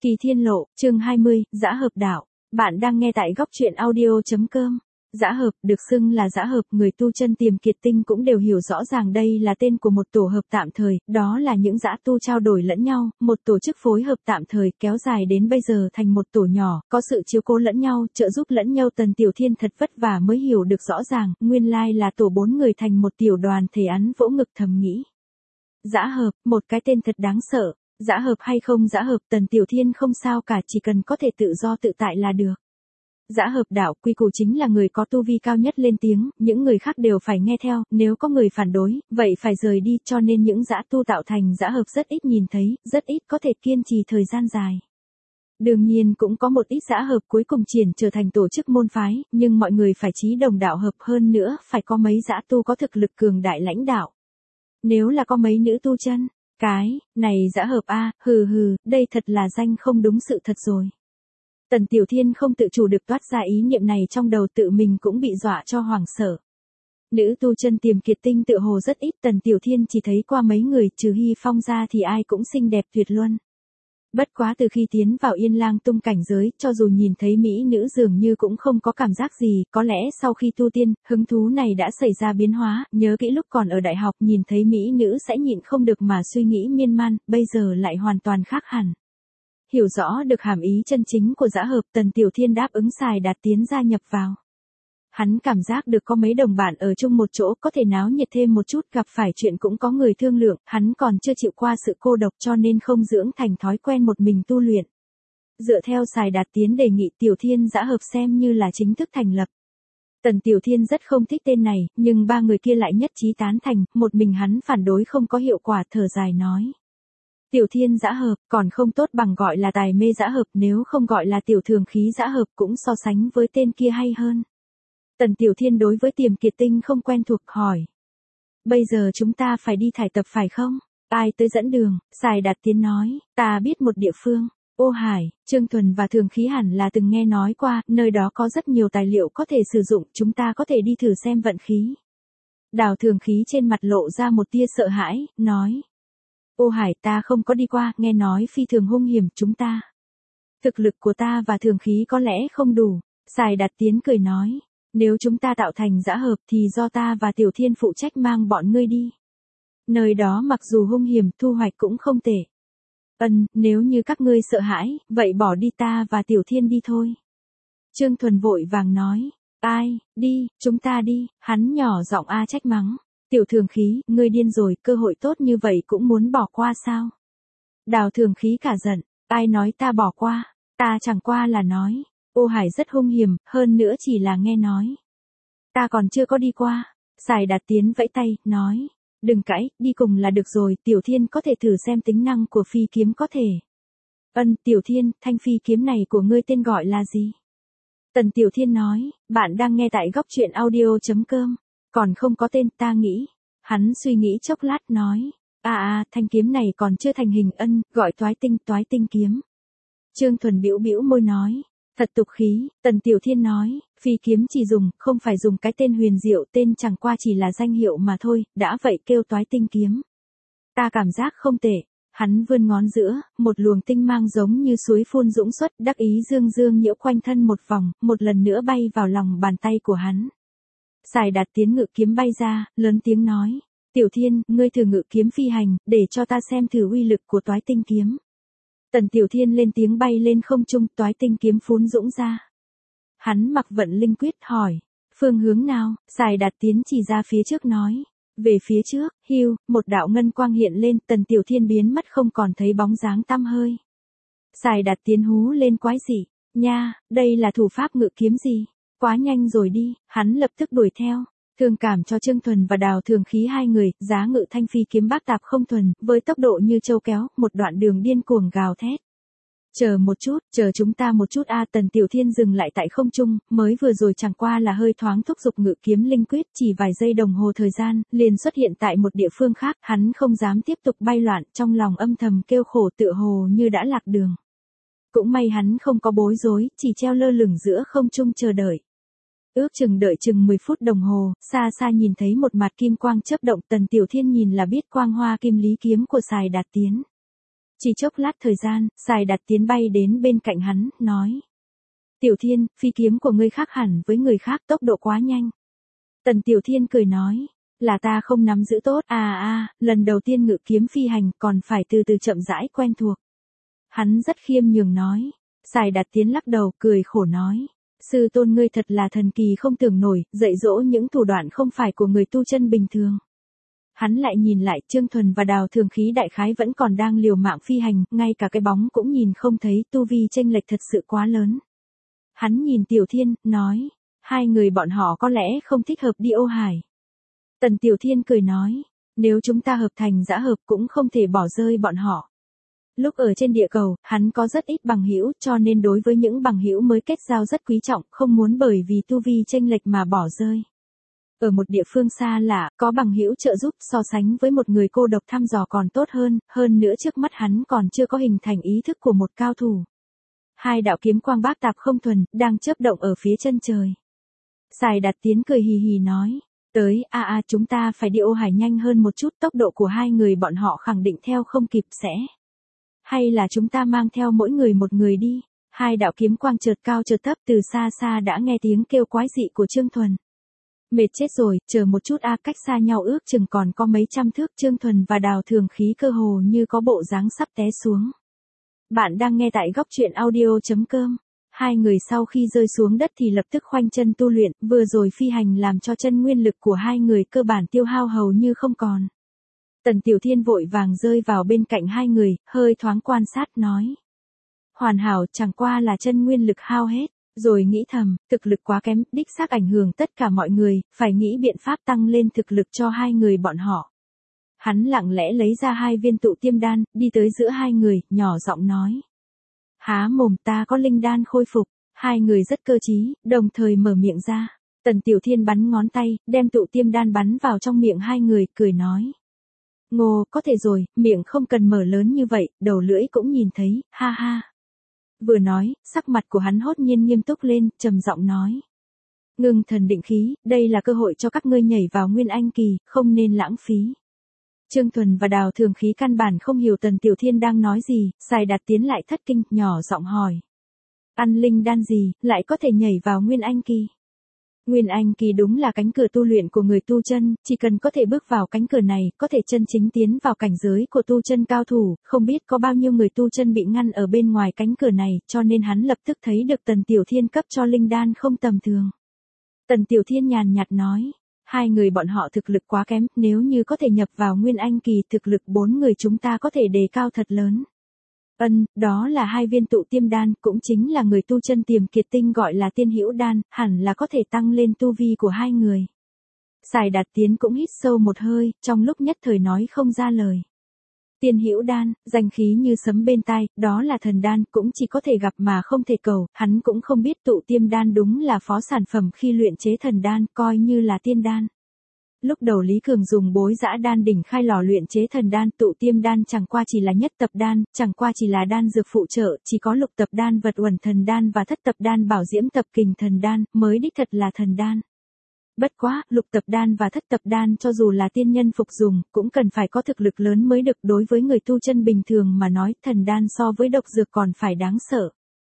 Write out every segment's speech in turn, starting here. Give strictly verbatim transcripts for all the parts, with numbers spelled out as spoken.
Kỳ Thiên Lộ, chương hai mươi, Dã Hợp Đạo. Bạn đang nghe tại góc truyện audio chấm com. Dã Hợp, được xưng là Dã Hợp, người tu chân Tiềm Kiệt Tinh cũng đều hiểu rõ ràng đây là tên của một tổ hợp tạm thời, đó là những dã tu trao đổi lẫn nhau, một tổ chức phối hợp tạm thời kéo dài đến bây giờ thành một tổ nhỏ, có sự chiếu cố lẫn nhau, trợ giúp lẫn nhau. Tần Tiểu Thiên thật vất vả mới hiểu được rõ ràng, nguyên lai là tổ bốn người thành một tiểu đoàn thể. Án vỗ ngực thầm nghĩ. Dã Hợp, một cái tên thật đáng sợ. Dã hợp hay không dã hợp, Tần Tiểu Thiên không sao cả, chỉ cần có thể tự do tự tại là được. Dã hợp đạo, quy củ chính là người có tu vi cao nhất lên tiếng, những người khác đều phải nghe theo, nếu có người phản đối, vậy phải rời đi, cho nên những dã tu tạo thành dã hợp rất ít nhìn thấy, rất ít có thể kiên trì thời gian dài. Đương nhiên cũng có một ít dã hợp cuối cùng triển trở thành tổ chức môn phái, nhưng mọi người phải chí đồng đạo hợp, hơn nữa phải có mấy dã tu có thực lực cường đại lãnh đạo. Nếu là có mấy nữ tu chân, cái, này dã hợp a, hừ hừ, đây thật là danh không đúng sự thật rồi. Tần Tiểu Thiên không tự chủ được toát ra ý niệm này trong đầu, tự mình cũng bị dọa cho hoảng sợ. Nữ tu chân Tiềm Kiệt Tinh tự hồ rất ít, Tần Tiểu Thiên chỉ thấy qua mấy người, trừ Hy Phong ra thì ai cũng xinh đẹp tuyệt luân. Bất quá từ khi tiến vào Yên Lang Tung cảnh giới, cho dù nhìn thấy mỹ nữ dường như cũng không có cảm giác gì, có lẽ sau khi tu tiên, hứng thú này đã xảy ra biến hóa, nhớ kỹ lúc còn ở đại học nhìn thấy mỹ nữ sẽ nhịn không được mà suy nghĩ miên man, bây giờ lại hoàn toàn khác hẳn. Hiểu rõ được hàm ý chân chính của dã hợp, Tần Tiểu Thiên đáp ứng Sài Đạt tiến gia nhập vào. Hắn cảm giác được có mấy đồng bạn ở chung một chỗ có thể náo nhiệt thêm một chút, gặp phải chuyện cũng có người thương lượng, hắn còn chưa chịu qua sự cô độc cho nên không dưỡng thành thói quen một mình tu luyện. Dựa theo Sài Đạt tiến đề nghị, Tiểu Thiên dã hợp xem như là chính thức thành lập. Tần Tiểu Thiên rất không thích tên này, nhưng ba người kia lại nhất trí tán thành, một mình hắn phản đối không có hiệu quả, thở dài nói. Tiểu Thiên dã hợp, còn không tốt bằng gọi là tài mê dã hợp, nếu không gọi là tiểu thường khí dã hợp cũng so sánh với tên kia hay hơn. Tần Tiểu Thiên đối với Tiềm Kiệt Tinh không quen thuộc, hỏi. Bây giờ chúng ta phải đi thải tập phải không? Ai tới dẫn đường? Sài Đạt Tiến nói, ta biết một địa phương. Ô Hải, Trương Thuần và Thường Khí hẳn là từng nghe nói qua, nơi đó có rất nhiều tài liệu có thể sử dụng, chúng ta có thể đi thử xem vận khí. Đào Thường Khí trên mặt lộ ra một tia sợ hãi, nói. Ô Hải, ta không có đi qua, nghe nói phi thường hung hiểm, chúng ta. Thực lực của ta và Thường Khí có lẽ không đủ. Sài Đạt Tiến cười nói. Nếu chúng ta tạo thành dã hợp thì do ta và Tiểu Thiên phụ trách mang bọn ngươi đi. Nơi đó mặc dù hung hiểm, thu hoạch cũng không tệ. Ân, nếu như các ngươi sợ hãi, vậy bỏ đi, ta và Tiểu Thiên đi thôi. Trương Thuần vội vàng nói. Ai, đi, chúng ta đi, hắn nhỏ giọng a trách mắng. Tiểu Thường Khí, ngươi điên rồi, cơ hội tốt như vậy cũng muốn bỏ qua sao? Đào Thường Khí cả giận, ai nói ta bỏ qua, ta chẳng qua là nói. Ô Hải rất hung hiểm, hơn nữa chỉ là nghe nói. Ta còn chưa có đi qua. Sài Đạt Tiến vẫy tay, nói. Đừng cãi, đi cùng là được rồi, Tiểu Thiên có thể thử xem tính năng của phi kiếm có thể. Ân, Tiểu Thiên, thanh phi kiếm này của ngươi tên gọi là gì? Tần Tiểu Thiên nói, bạn đang nghe tại góc truyện audio chấm com. Còn không có tên, ta nghĩ. Hắn suy nghĩ chốc lát nói. À à, thanh kiếm này còn chưa thành hình. Ân, gọi toái tinh, toái tinh kiếm. Trương Thuần bĩu bĩu môi nói. Thật tục khí, Tần Tiểu Thiên nói, phi kiếm chỉ dùng, không phải dùng cái tên huyền diệu, tên chẳng qua chỉ là danh hiệu mà thôi, đã vậy kêu toái tinh kiếm. Ta cảm giác không tệ, hắn vươn ngón giữa, một luồng tinh mang giống như suối phun dũng xuất, đắc ý dương dương nhiễu quanh thân một vòng, một lần nữa bay vào lòng bàn tay của hắn. Sài Đạt Tiến ngự kiếm bay ra, lớn tiếng nói, Tiểu Thiên, ngươi thử ngự kiếm phi hành, để cho ta xem thử uy lực của toái tinh kiếm. Tần Tiểu Thiên lên tiếng bay lên không trung, toái tinh kiếm phún dũng ra. Hắn mặc vận linh quyết hỏi, phương hướng nào? Sài Đạt Tiến chỉ ra phía trước nói, về phía trước, hưu, một đạo ngân quang hiện lên, Tần Tiểu Thiên biến mất không còn thấy bóng dáng tăm hơi. Sài Đạt Tiến hú lên quái dị, nha, đây là thủ pháp ngự kiếm gì? Quá nhanh rồi đi, hắn lập tức đuổi theo. Thương cảm cho Trương Thuần và Đào Thường Khí hai người, giá ngự thanh phi kiếm bác tạp không thuần, với tốc độ như châu kéo, một đoạn đường điên cuồng gào thét. Chờ một chút, chờ chúng ta một chút a. Tần Tiểu Thiên dừng lại tại không trung, mới vừa rồi chẳng qua là hơi thoáng thúc giục ngự kiếm linh quyết, chỉ vài giây đồng hồ thời gian, liền xuất hiện tại một địa phương khác, hắn không dám tiếp tục bay loạn, trong lòng âm thầm kêu khổ, tựa hồ như đã lạc đường. Cũng may hắn không có bối rối, chỉ treo lơ lửng giữa không trung chờ đợi. Ước chừng đợi chừng mười phút đồng hồ, xa xa nhìn thấy một mặt kim quang chớp động, Tần Tiểu Thiên nhìn là biết quang hoa kim lý kiếm của Sài Đạt Tiến. Chỉ chốc lát thời gian, Sài Đạt Tiến bay đến bên cạnh hắn, nói. Tiểu Thiên, phi kiếm của ngươi khác hẳn với người khác, tốc độ quá nhanh. Tần Tiểu Thiên cười nói. Là ta không nắm giữ tốt, à à, lần đầu tiên ngự kiếm phi hành còn phải từ từ chậm rãi quen thuộc. Hắn rất khiêm nhường nói. Sài Đạt Tiến lắc đầu, cười khổ nói. Sư tôn ngươi thật là thần kỳ không tưởng nổi, dạy dỗ những thủ đoạn không phải của người tu chân bình thường. Hắn lại nhìn lại Trương Thuần và Đào Thường Khí đại khái vẫn còn đang liều mạng phi hành, ngay cả cái bóng cũng nhìn không thấy, tu vi chênh lệch thật sự quá lớn. Hắn nhìn Tiểu Thiên, nói, hai người bọn họ có lẽ không thích hợp đi Ô Hải. Tần Tiểu Thiên cười nói, nếu chúng ta hợp thành dã hợp cũng không thể bỏ rơi bọn họ. Lúc ở trên địa cầu, hắn có rất ít bằng hữu, cho nên đối với những bằng hữu mới kết giao rất quý trọng, không muốn bởi vì tu vi chênh lệch mà bỏ rơi. Ở một địa phương xa lạ, có bằng hữu trợ giúp so sánh với một người cô độc thăm dò còn tốt hơn, hơn nữa trước mắt hắn còn chưa có hình thành ý thức của một cao thủ. Hai đạo kiếm quang bác tạp không thuần, đang chớp động ở phía chân trời. Sài Đạt Tiến cười hì hì nói, tới, a a chúng ta phải đi Ô Hải nhanh hơn một chút, tốc độ của hai người bọn họ khẳng định theo không kịp sẽ. Hay là chúng ta mang theo mỗi người một người đi. Hai đạo kiếm quang chợt cao chợt thấp, từ xa xa đã nghe tiếng kêu quái dị của Trương Thuần. Mệt chết rồi, chờ một chút a, cách xa nhau ước chừng còn có mấy trăm thước, Trương Thuần và Đào Thường Khí cơ hồ như có bộ dáng sắp té xuống. Bạn đang nghe tại góc truyện audio chấm com. Hai người sau khi rơi xuống đất thì lập tức khoanh chân tu luyện, vừa rồi phi hành làm cho chân nguyên lực của hai người cơ bản tiêu hao hầu như không còn. Tần Tiểu Thiên vội vàng rơi vào bên cạnh hai người, hơi thoáng quan sát nói. Hoàn hảo, chẳng qua là chân nguyên lực hao hết, rồi nghĩ thầm, thực lực quá kém, đích xác ảnh hưởng tất cả mọi người, phải nghĩ biện pháp tăng lên thực lực cho hai người bọn họ. Hắn lặng lẽ lấy ra hai viên tụ tiêm đan, đi tới giữa hai người, nhỏ giọng nói. Há mồm, ta có linh đan khôi phục. Hai người rất cơ trí, đồng thời mở miệng ra. Tần Tiểu Thiên bắn ngón tay, đem tụ tiêm đan bắn vào trong miệng hai người, cười nói. Ngô, có thể rồi, miệng không cần mở lớn như vậy, đầu lưỡi cũng nhìn thấy, ha ha. Vừa nói, sắc mặt của hắn hốt nhiên nghiêm túc lên, trầm giọng nói. Ngưng thần định khí, đây là cơ hội cho các ngươi nhảy vào Nguyên Anh kỳ, không nên lãng phí. Trương Thuần và Đào Thường Khí căn bản không hiểu Tần Tiểu Thiên đang nói gì, Sài Đạt Tiến lại thất kinh, nhỏ giọng hỏi. Ăn linh đan gì, lại có thể nhảy vào Nguyên Anh kỳ? Nguyên Anh kỳ đúng là cánh cửa tu luyện của người tu chân, chỉ cần có thể bước vào cánh cửa này, có thể chân chính tiến vào cảnh giới của tu chân cao thủ, không biết có bao nhiêu người tu chân bị ngăn ở bên ngoài cánh cửa này, cho nên hắn lập tức thấy được Tần Tiểu Thiên cấp cho linh đan không tầm thường. Tần Tiểu Thiên nhàn nhạt nói, hai người bọn họ thực lực quá kém, nếu như có thể nhập vào Nguyên Anh kỳ, thực lực bốn người chúng ta có thể đề cao thật lớn. Ân, đó là hai viên tụ tiêm đan, cũng chính là người tu chân tiềm kiệt tinh gọi là tiên hữu đan, hẳn là có thể tăng lên tu vi của hai người. Sài Đạt Tiến cũng hít sâu một hơi, trong lúc nhất thời nói không ra lời. Tiên hữu đan, danh khí như sấm bên tai, đó là thần đan, cũng chỉ có thể gặp mà không thể cầu, hắn cũng không biết tụ tiêm đan đúng là phó sản phẩm khi luyện chế thần đan, coi như là tiên đan. Lúc đầu Lý Cường dùng bối dã đan đỉnh khai lò luyện chế thần đan, tụ tiêm đan chẳng qua chỉ là nhất tập đan, chẳng qua chỉ là đan dược phụ trợ, chỉ có lục tập đan vật uẩn thần đan và thất tập đan bảo diễm tập kình thần đan, mới đích thật là thần đan. Bất quá, lục tập đan và thất tập đan cho dù là tiên nhân phục dùng, cũng cần phải có thực lực lớn mới được, đối với người tu chân bình thường mà nói, thần đan so với độc dược còn phải đáng sợ.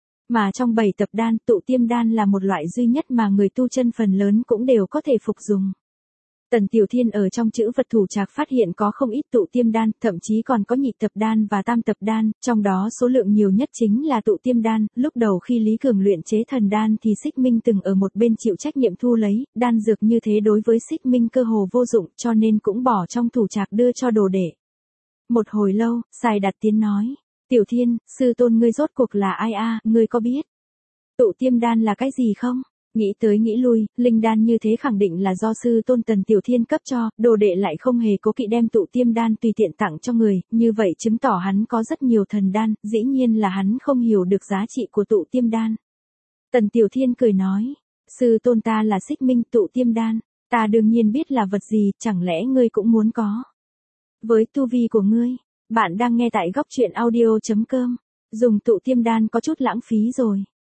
Mà trong bảy tập đan, tụ tiêm đan là một loại duy nhất mà người tu chân phần lớn cũng đều có thể phục dùng. Tần Tiểu Thiên ở trong chữ vật thủ trạc phát hiện có không ít tụ tiêm đan, thậm chí còn có nhị tập đan và tam tập đan, trong đó số lượng nhiều nhất chính là tụ tiêm đan. Lúc đầu khi Lý Cường luyện chế thần đan thì Xích Minh từng ở một bên chịu trách nhiệm thu lấy, đan dược như thế đối với Xích Minh cơ hồ vô dụng, cho nên cũng bỏ trong thủ trạc đưa cho đồ đệ. Một hồi lâu, Sài Đạt Tiến nói, Tiểu Thiên, sư tôn ngươi rốt cuộc là ai a, ngươi có biết tụ tiêm đan là cái gì không? Nghĩ tới nghĩ lui, linh đan như thế khẳng định là do sư tôn Tần Tiểu Thiên cấp cho, đồ đệ lại không hề cố kỵ đem tụ tiêm đan tùy tiện tặng cho người, như vậy chứng tỏ hắn có rất nhiều thần đan, dĩ nhiên là hắn không hiểu được giá trị của tụ tiêm đan. Tần Tiểu Thiên cười nói, sư tôn ta là Xích Minh, tụ tiêm đan, ta đương nhiên biết là vật gì, chẳng lẽ ngươi cũng muốn có? Với tu vi của ngươi, bạn đang nghe tại góc truyện audio chấm com, dùng tụ tiêm đan có chút lãng phí rồi.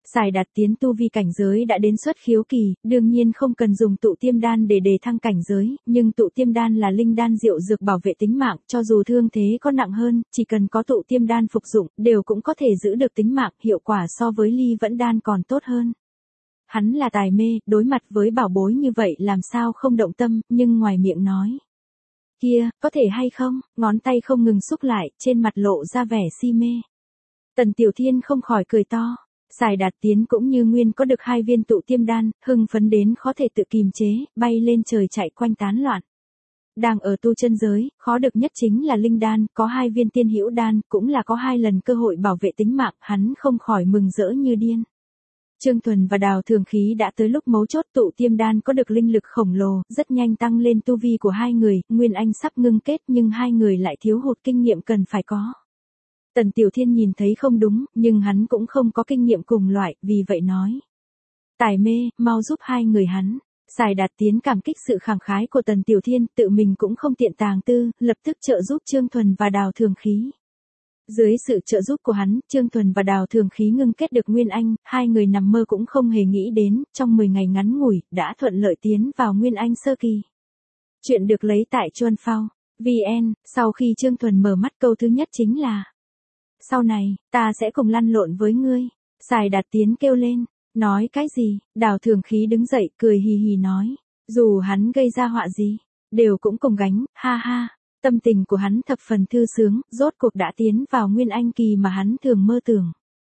Sài Đạt Tiến tu vi cảnh giới đã đến xuất khiếu kỳ, đương nhiên không cần dùng tụ tiêm đan để đề thăng cảnh giới, nhưng tụ tiêm đan là linh đan diệu dược bảo vệ tính mạng, cho dù thương thế có nặng hơn, chỉ cần có tụ tiêm đan phục dụng, đều cũng có thể giữ được tính mạng, hiệu quả so với ly vẫn đan còn tốt hơn. Hắn là tài mê, đối mặt với bảo bối như vậy làm sao không động tâm, nhưng ngoài miệng nói. Kia, có thể hay không, ngón tay không ngừng xúc lại, trên mặt lộ ra vẻ si mê. Tần Tiểu Thiên không khỏi cười to. Sài Đạt Tiến cũng như nguyên có được hai viên tụ tiêm đan, hưng phấn đến khó thể tự kìm chế, bay lên trời chạy quanh tán loạn. Đang ở tu chân giới, khó được nhất chính là linh đan, có hai viên tiên hữu đan, cũng là có hai lần cơ hội bảo vệ tính mạng, hắn không khỏi mừng rỡ như điên. Trương Thuần và Đào Thường Khí đã tới lúc mấu chốt, tụ tiêm đan có được linh lực khổng lồ, rất nhanh tăng lên tu vi của hai người, Nguyên Anh sắp ngưng kết nhưng hai người lại thiếu hụt kinh nghiệm cần phải có. Tần Tiểu Thiên nhìn thấy không đúng, nhưng hắn cũng không có kinh nghiệm cùng loại, vì vậy nói. Tài mê, mau giúp hai người hắn. Sài Đạt Tiến cảm kích sự khẳng khái của Tần Tiểu Thiên, tự mình cũng không tiện tàng tư, lập tức trợ giúp Trương Thuần và Đào Thường Khí. Dưới sự trợ giúp của hắn, Trương Thuần và Đào Thường Khí ngưng kết được Nguyên Anh, hai người nằm mơ cũng không hề nghĩ đến, trong mười ngày ngắn ngủi, đã thuận lợi tiến vào Nguyên Anh sơ kỳ. Chuyện được lấy tại Chuan Phao, vê en, sau khi Trương Thuần mở mắt câu thứ nhất chính là. Sau này, ta sẽ cùng lăn lộn với ngươi. Sài Đạt Tiến kêu lên, nói cái gì, Đào Thường Khí đứng dậy, cười hì hì nói, dù hắn gây ra họa gì, đều cũng cùng gánh, ha ha. Tâm tình của hắn thập phần thư sướng, rốt cuộc đã tiến vào Nguyên Anh kỳ mà hắn thường mơ tưởng.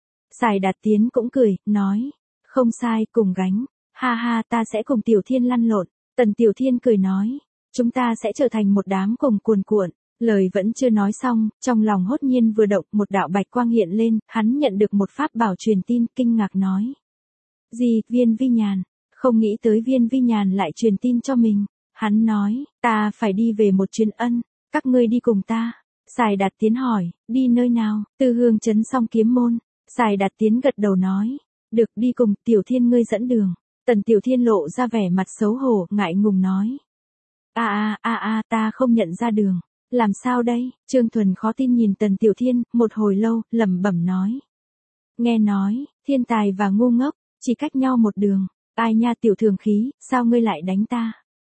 Sài Đạt Tiến cũng cười, nói, không sai, cùng gánh, ha ha, ta sẽ cùng Tiểu Thiên lăn lộn. Tần Tiểu Thiên cười nói, chúng ta sẽ trở thành một đám cùng cuồn cuộn. Lời vẫn chưa nói xong, trong lòng hốt nhiên vừa động, một đạo bạch quang hiện lên, hắn nhận được một pháp bảo truyền tin, kinh ngạc nói. Gì, Viên Vi Nhàn, không nghĩ tới Viên Vi Nhàn lại truyền tin cho mình. Hắn nói, ta phải đi về một chuyến ân, các ngươi đi cùng ta. Sài Đạt Tiến hỏi, đi nơi nào, Tư Hương trấn Song Kiếm môn. Sài Đạt Tiến gật đầu nói, được, đi cùng, Tiểu Thiên ngươi dẫn đường. Tần Tiểu Thiên lộ ra vẻ mặt xấu hổ, ngại ngùng nói. A a a a, ta không nhận ra đường. Làm sao đây? Trương Thuần khó tin nhìn Tần Tiểu Thiên, một hồi lâu, lẩm bẩm nói. Nghe nói, thiên tài và ngu ngốc, chỉ cách nhau một đường. Ai nha Tiểu Thường Khí, sao ngươi lại đánh ta?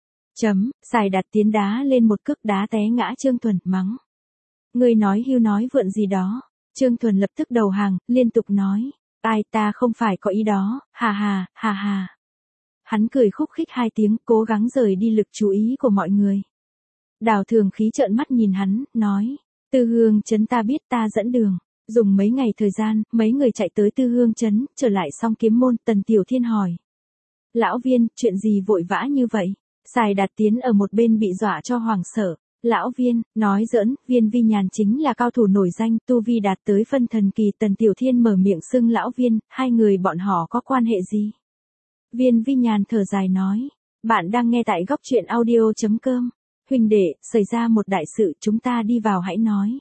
Chấm, Sài Đạt Tiến đá lên một cước đá té ngã Trương Thuần, mắng. Ngươi nói hưu nói vượn gì đó. Trương Thuần lập tức đầu hàng, liên tục nói. Ai, ta không phải có ý đó, hà hà, hà hà. Hắn cười khúc khích hai tiếng, cố gắng rời đi lực chú ý của mọi người. Đào Thường Khí trợn mắt nhìn hắn, nói, Tư Hương trấn ta biết, ta dẫn đường. Dùng mấy ngày thời gian, mấy người chạy tới Tư Hương trấn, trở lại Song Kiếm môn. Tần Tiểu Thiên hỏi. Lão Viên, chuyện gì vội vã như vậy? Sài Đạt Tiến ở một bên bị dọa cho hoảng sợ. Lão Viên, nói giỡn, Viên Vi Nhàn chính là cao thủ nổi danh, tu vi đạt tới phân thần kỳ. Tần Tiểu Thiên mở miệng xưng Lão Viên, hai người bọn họ có quan hệ gì? Viên Vi Nhàn thở dài nói, bạn đang nghe tại góc truyện audio chấm com. Huynh đệ, xảy ra một đại sự, chúng ta đi vào hãy nói.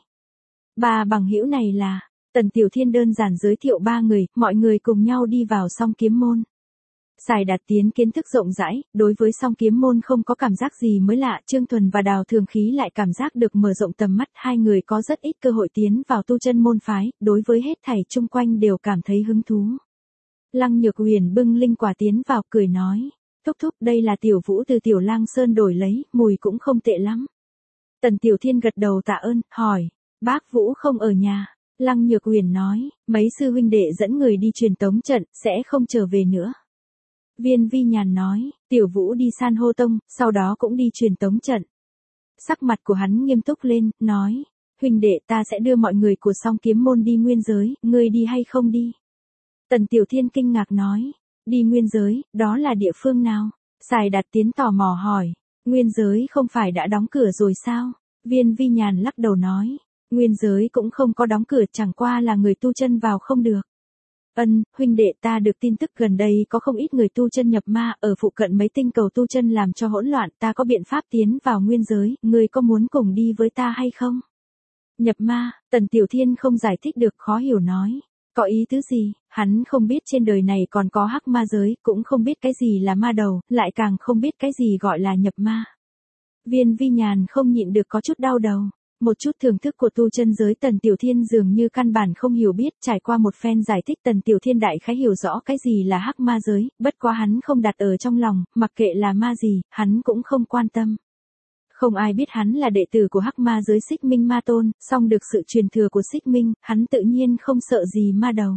Ba bằng hữu này là, Tần Tiểu Thiên đơn giản giới thiệu ba người, mọi người cùng nhau đi vào Song Kiếm môn. Sài Đạt Tiến kiến thức rộng rãi, đối với Song Kiếm môn không có cảm giác gì mới lạ, Trương Thuần và Đào Thường Khí lại cảm giác được mở rộng tầm mắt, hai người có rất ít cơ hội tiến vào tu chân môn phái, đối với hết thảy chung quanh đều cảm thấy hứng thú. Lăng Nhược Huyền bưng linh quả tiến vào, cười nói. Thúc thúc, đây là Tiểu Vũ từ Tiểu Lang Sơn đổi lấy, mùi cũng không tệ lắm. Tần Tiểu Thiên gật đầu tạ ơn, hỏi, bác Vũ không ở nhà. Lăng Nhược Huyền nói, mấy sư huynh đệ dẫn người đi truyền tống trận, sẽ không trở về nữa. Viên Vi Nhàn nói, Tiểu Vũ đi San hô tông, sau đó cũng đi truyền tống trận. Sắc mặt của hắn nghiêm túc lên, nói, huynh đệ ta sẽ đưa mọi người của Song Kiếm môn đi nguyên giới, ngươi đi hay không đi? Tần Tiểu Thiên kinh ngạc nói. Đi nguyên giới, đó là địa phương nào? Sài Đạt Tiến tò mò hỏi. Nguyên giới không phải đã đóng cửa rồi sao? Viên Vi Nhàn lắc đầu nói. Nguyên giới cũng không có đóng cửa, chẳng qua là người tu chân vào không được. Ân, huynh đệ ta được tin tức gần đây có không ít người tu chân nhập ma ở phụ cận mấy tinh cầu tu chân làm cho hỗn loạn, ta có biện pháp tiến vào nguyên giới, ngươi có muốn cùng đi với ta hay không? Nhập ma, Tần Tiểu Thiên không giải thích được, khó hiểu nói. Có ý tứ gì, hắn không biết trên đời này còn có hắc ma giới, cũng không biết cái gì là ma đầu, lại càng không biết cái gì gọi là nhập ma. Viên Vi Nhàn không nhịn được có chút đau đầu. Một chút thưởng thức của tu chân giới Tần Tiểu Thiên dường như căn bản không hiểu biết, trải qua một phen giải thích Tần Tiểu Thiên đại khái hiểu rõ cái gì là hắc ma giới, bất quá hắn không đặt ở trong lòng, mặc kệ là ma gì, hắn cũng không quan tâm. Không ai biết hắn là đệ tử của hắc ma giới Xích Minh Ma Tôn, song được sự truyền thừa của Xích Minh, hắn tự nhiên không sợ gì ma đầu.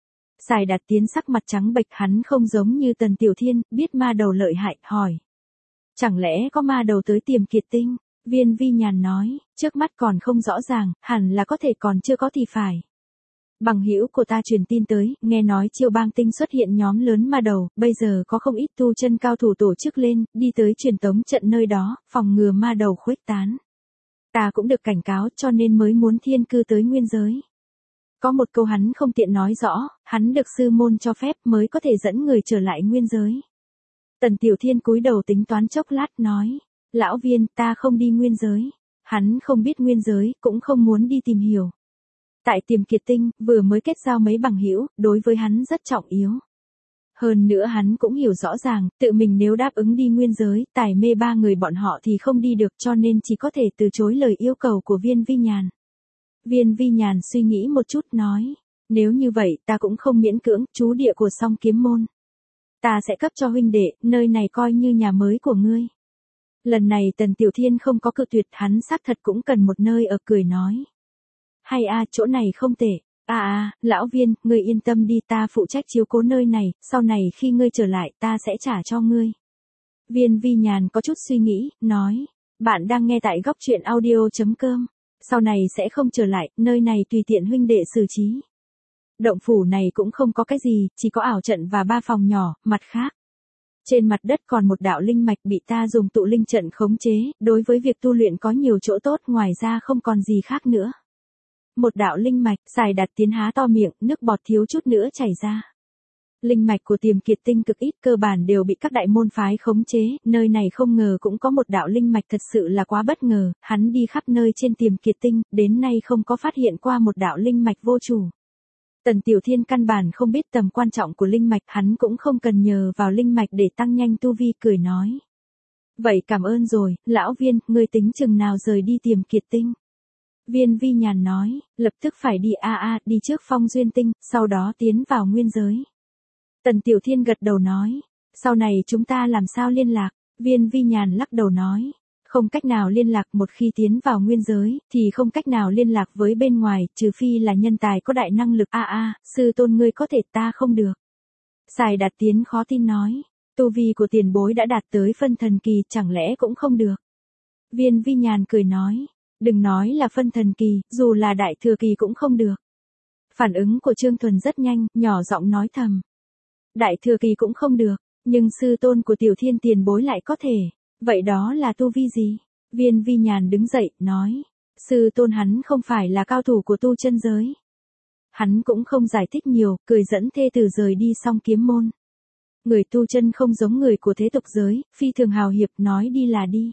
Sài Đạt Tiến sắc mặt trắng bệch, hắn không giống như Tần Tiểu Thiên, biết ma đầu lợi hại, hỏi. Chẳng lẽ có ma đầu tới tìm Kiệt Tinh? Viên Vi Nhàn nói, trước mắt còn không rõ ràng, hẳn là có thể còn chưa có thì phải. Bằng hữu của ta truyền tin tới, nghe nói Chiêu Bang Tinh xuất hiện nhóm lớn ma đầu, bây giờ có không ít tu chân cao thủ tổ chức lên, đi tới truyền tống trận nơi đó, phòng ngừa ma đầu khuếch tán. Ta cũng được cảnh cáo cho nên mới muốn thiên cư tới nguyên giới. Có một câu hắn không tiện nói rõ, hắn được sư môn cho phép mới có thể dẫn người trở lại nguyên giới. Tần Tiểu Thiên cúi đầu tính toán chốc lát nói, lão Viên, ta không đi nguyên giới. Hắn không biết nguyên giới, cũng không muốn đi tìm hiểu. Tại Tiềm Kiệt Tinh, vừa mới kết giao mấy bằng hữu, đối với hắn rất trọng yếu. Hơn nữa hắn cũng hiểu rõ ràng, tự mình nếu đáp ứng đi nguyên giới, tài mê ba người bọn họ thì không đi được, cho nên chỉ có thể từ chối lời yêu cầu của Viên Vi Nhàn. Viên Vi Nhàn suy nghĩ một chút nói, nếu như vậy ta cũng không miễn cưỡng, trú địa của Song Kiếm Môn. Ta sẽ cấp cho huynh đệ, nơi này coi như nhà mới của ngươi. Lần này Tần Tiểu Thiên không có cự tuyệt, hắn xác thật cũng cần một nơi ở, cười nói. Hay a, chỗ này không tệ. À à, lão Viên, ngươi yên tâm đi, ta phụ trách chiếu cố nơi này, sau này khi ngươi trở lại ta sẽ trả cho ngươi. Viên Vi Nhàn có chút suy nghĩ, nói. Bạn đang nghe tại góc truyện audio chấm com. Sau này sẽ không trở lại, nơi này tùy tiện huynh đệ xử trí. Động phủ này cũng không có cái gì, chỉ có ảo trận và ba phòng nhỏ, mặt khác. Trên mặt đất còn một đạo linh mạch bị ta dùng tụ linh trận khống chế, đối với việc tu luyện có nhiều chỗ tốt, ngoài ra không còn gì khác nữa. Một đạo linh mạch, Sài Đạt Tiến há to miệng, nước bọt thiếu chút nữa chảy ra. Linh mạch của Tiềm Kiệt Tinh cực ít, cơ bản đều bị các đại môn phái khống chế, nơi này không ngờ cũng có một đạo linh mạch, thật sự là quá bất ngờ, hắn đi khắp nơi trên Tiềm Kiệt Tinh, đến nay không có phát hiện qua một đạo linh mạch vô chủ. Tần Tiểu Thiên căn bản không biết tầm quan trọng của linh mạch, hắn cũng không cần nhờ vào linh mạch để tăng nhanh tu vi, cười nói. Vậy cảm ơn rồi, lão Viên, ngươi tính chừng nào rời đi Tiềm Kiệt Tinh? Viên Vi Nhàn nói, lập tức phải đi a a, đi trước Phong Duyên Tinh, sau đó tiến vào nguyên giới. Tần Tiểu Thiên gật đầu nói, sau này chúng ta làm sao liên lạc? Viên Vi Nhàn lắc đầu nói, không cách nào liên lạc, một khi tiến vào nguyên giới, thì không cách nào liên lạc với bên ngoài, trừ phi là nhân tài có đại năng lực. A a, sư tôn ngươi có thể, ta không được. Sài Đạt Tiến khó tin nói, tu vi của tiền bối đã đạt tới phân thần kỳ, chẳng lẽ cũng không được? Viên Vi Nhàn cười nói, đừng nói là phân thần kỳ, dù là đại thừa kỳ cũng không được. Phản ứng của Trương Thuần rất nhanh, nhỏ giọng nói thầm. Đại thừa kỳ cũng không được, nhưng sư tôn của Tiểu Thiên tiền bối lại có thể. Vậy đó là tu vi gì? Viên Vi Nhàn đứng dậy, nói. Sư tôn hắn không phải là cao thủ của tu chân giới. Hắn cũng không giải thích nhiều, cười dẫn thê tử rời đi Song Kiếm Môn. Người tu chân không giống người của thế tục giới, phi thường hào hiệp, nói đi là đi.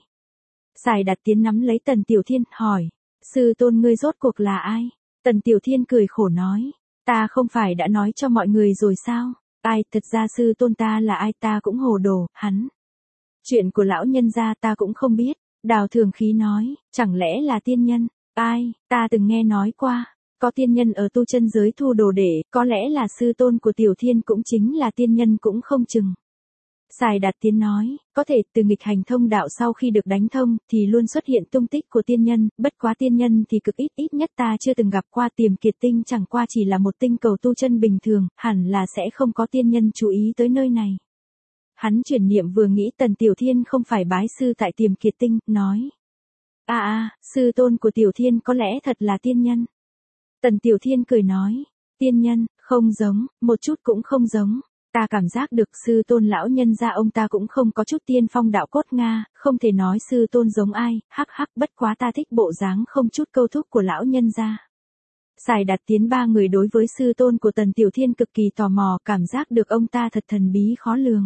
Sài Đạt Tiến nắm lấy Tần Tiểu Thiên, hỏi. Sư tôn ngươi rốt cuộc là ai? Tần Tiểu Thiên cười khổ nói. Ta không phải đã nói cho mọi người rồi sao? Ai, thật ra sư tôn ta là ai ta cũng hồ đồ, hắn. Chuyện của lão nhân gia ta cũng không biết. Đào Thường Khí nói, chẳng lẽ là tiên nhân? Ai, ta từng nghe nói qua. Có tiên nhân ở tu chân giới thu đồ để, có lẽ là sư tôn của Tiểu Thiên cũng chính là tiên nhân cũng không chừng. Sài Đạt Tiến nói, có thể từ nghịch hành thông đạo sau khi được đánh thông, thì luôn xuất hiện tung tích của tiên nhân, bất quá tiên nhân thì cực ít, ít nhất ta chưa từng gặp qua. Tiềm Kiệt Tinh chẳng qua chỉ là một tinh cầu tu chân bình thường, hẳn là sẽ không có tiên nhân chú ý tới nơi này. Hắn chuyển niệm vừa nghĩ Tần Tiểu Thiên không phải bái sư tại Tiềm Kiệt Tinh, nói. À à, sư tôn của Tiểu Thiên có lẽ thật là tiên nhân. Tần Tiểu Thiên cười nói, tiên nhân, không giống, một chút cũng không giống. Ta cảm giác được sư tôn lão nhân gia ông ta cũng không có chút tiên phong đạo cốt Nga, không thể nói sư tôn giống ai, hắc hắc, bất quá ta thích bộ dáng không chút câu thúc của lão nhân gia. Sài Đạt Tiến ba người đối với sư tôn của Tần Tiểu Thiên cực kỳ tò mò, cảm giác được ông ta thật thần bí khó lường.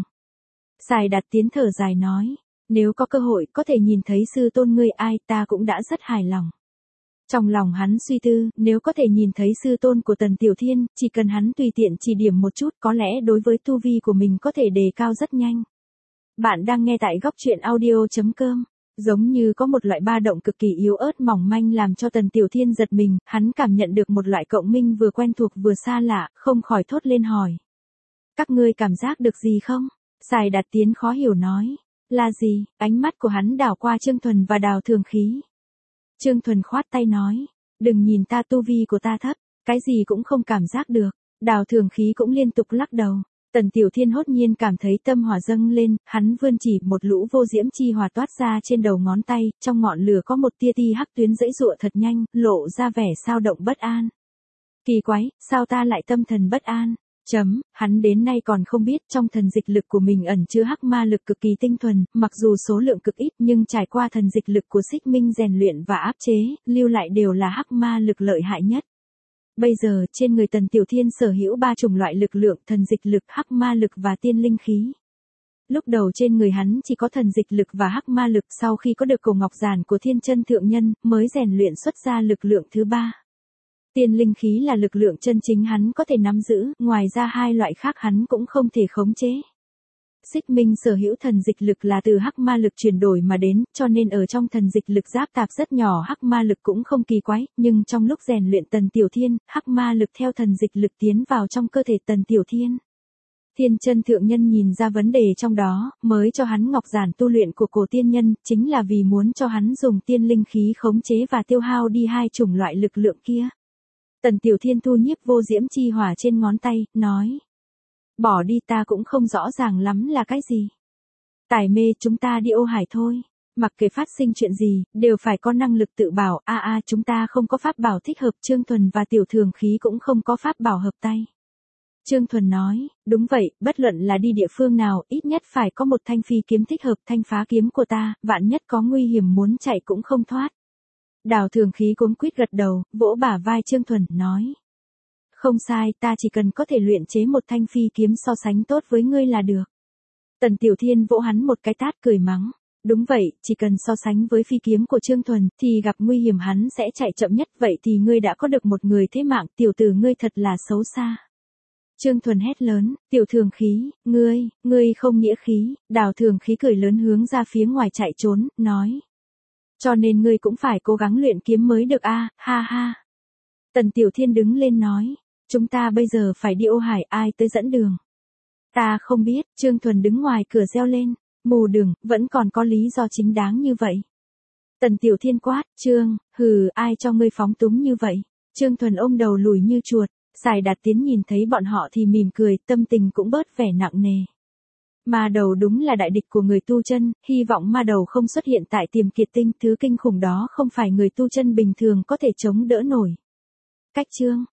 Sài Đạt Tiến thở dài nói, nếu có cơ hội có thể nhìn thấy sư tôn ngươi ai ta cũng đã rất hài lòng. Trong lòng hắn suy tư, nếu có thể nhìn thấy sư tôn của Tần Tiểu Thiên, chỉ cần hắn tùy tiện chỉ điểm một chút có lẽ đối với tu vi của mình có thể đề cao rất nhanh. Bạn đang nghe tại góc truyện audio chấm com. Giống như có một loại ba động cực kỳ yếu ớt mỏng manh làm cho Tần Tiểu Thiên giật mình, hắn cảm nhận được một loại cộng minh vừa quen thuộc vừa xa lạ, không khỏi thốt lên hỏi. Các ngươi cảm giác được gì không? Sài Đạt Tiến khó hiểu nói. Là gì? Ánh mắt của hắn đảo qua Trương Thuần và Đào Thường Khí. Trương Thuần khoát tay nói. Đừng nhìn ta, tu vi của ta thấp, cái gì cũng không cảm giác được. Đào Thường Khí cũng liên tục lắc đầu. Tần Tiểu Thiên hốt nhiên cảm thấy tâm hỏa dâng lên, hắn vươn chỉ một lũ vô diễm chi hỏa toát ra trên đầu ngón tay, trong ngọn lửa có một tia ti hắc tuyến dãy dụa thật nhanh, lộ ra vẻ sao động bất an. Kỳ quái, sao ta lại tâm thần bất an? Chấm, hắn đến nay còn không biết trong thần dịch lực của mình ẩn chứa hắc ma lực cực kỳ tinh thuần, mặc dù số lượng cực ít nhưng trải qua thần dịch lực của Xích Minh rèn luyện và áp chế, lưu lại đều là hắc ma lực lợi hại nhất. Bây giờ, trên người Tần Tiểu Thiên sở hữu ba chủng loại lực lượng, thần dịch lực, hắc ma lực và tiên linh khí. Lúc đầu trên người hắn chỉ có thần dịch lực và hắc ma lực, sau khi có được cổ ngọc giản của Thiên Chân Thượng Nhân, mới rèn luyện xuất ra lực lượng thứ ba. Tiên linh khí là lực lượng chân chính hắn có thể nắm giữ, ngoài ra hai loại khác hắn cũng không thể khống chế. Xích Minh sở hữu thần dịch lực là từ hắc ma lực chuyển đổi mà đến, cho nên ở trong thần dịch lực giáp tạp rất nhỏ hắc ma lực cũng không kỳ quái, nhưng trong lúc rèn luyện Tần Tiểu Thiên, hắc ma lực theo thần dịch lực tiến vào trong cơ thể Tần Tiểu Thiên. Thiên Chân Thượng Nhân nhìn ra vấn đề trong đó, mới cho hắn ngọc giản tu luyện của cổ tiên nhân, chính là vì muốn cho hắn dùng tiên linh khí khống chế và tiêu hao đi hai chủng loại lực lượng kia. Tần Tiểu Thiên thu nhiếp vô diễm chi hỏa trên ngón tay, nói. Bỏ đi, ta cũng không rõ ràng lắm là cái gì. Tài mê, chúng ta đi Ô Hải thôi. Mặc kệ phát sinh chuyện gì, đều phải có năng lực tự bảo. A a chúng ta không có pháp bảo thích hợp. Trương Thuần và Tiểu Thường Khí cũng không có pháp bảo hợp tay. Trương Thuần nói, đúng vậy, bất luận là đi địa phương nào, ít nhất phải có một thanh phi kiếm thích hợp. Thanh phá kiếm của ta, vạn nhất có nguy hiểm muốn chạy cũng không thoát. Đào Thường Khí cuống quýt gật đầu, vỗ bả vai Trương Thuần, nói. Không sai, ta chỉ cần có thể luyện chế một thanh phi kiếm so sánh tốt với ngươi là được. Tần Tiểu Thiên vỗ hắn một cái tát cười mắng. Đúng vậy, chỉ cần so sánh với phi kiếm của Trương Thuần, thì gặp nguy hiểm hắn sẽ chạy chậm nhất. Vậy thì ngươi đã có được một người thế mạng, tiểu tử ngươi thật là xấu xa. Trương Thuần hét lớn, Tiểu Thường Khí, ngươi, ngươi không nghĩa khí. Đào Thường Khí cười lớn hướng ra phía ngoài chạy trốn, nói. Cho nên ngươi cũng phải cố gắng luyện kiếm mới được a, ha ha. Tần Tiểu Thiên đứng lên nói. Chúng ta bây giờ phải đi Ô Hải, ai tới dẫn đường? Ta không biết, Trương Thuần đứng ngoài cửa reo lên. Mù đường, vẫn còn có lý do chính đáng như vậy. Tần Tiểu Thiên quát, Trương, hừ, ai cho ngươi phóng túng như vậy? Trương Thuần ôm đầu lùi như chuột. Sài Đạt Tiến nhìn thấy bọn họ thì mỉm cười, tâm tình cũng bớt vẻ nặng nề. Ma đầu đúng là đại địch của người tu chân, hy vọng ma đầu không xuất hiện tại Tiềm Kiệt Tinh, thứ kinh khủng đó không phải người tu chân bình thường có thể chống đỡ nổi. Cách chương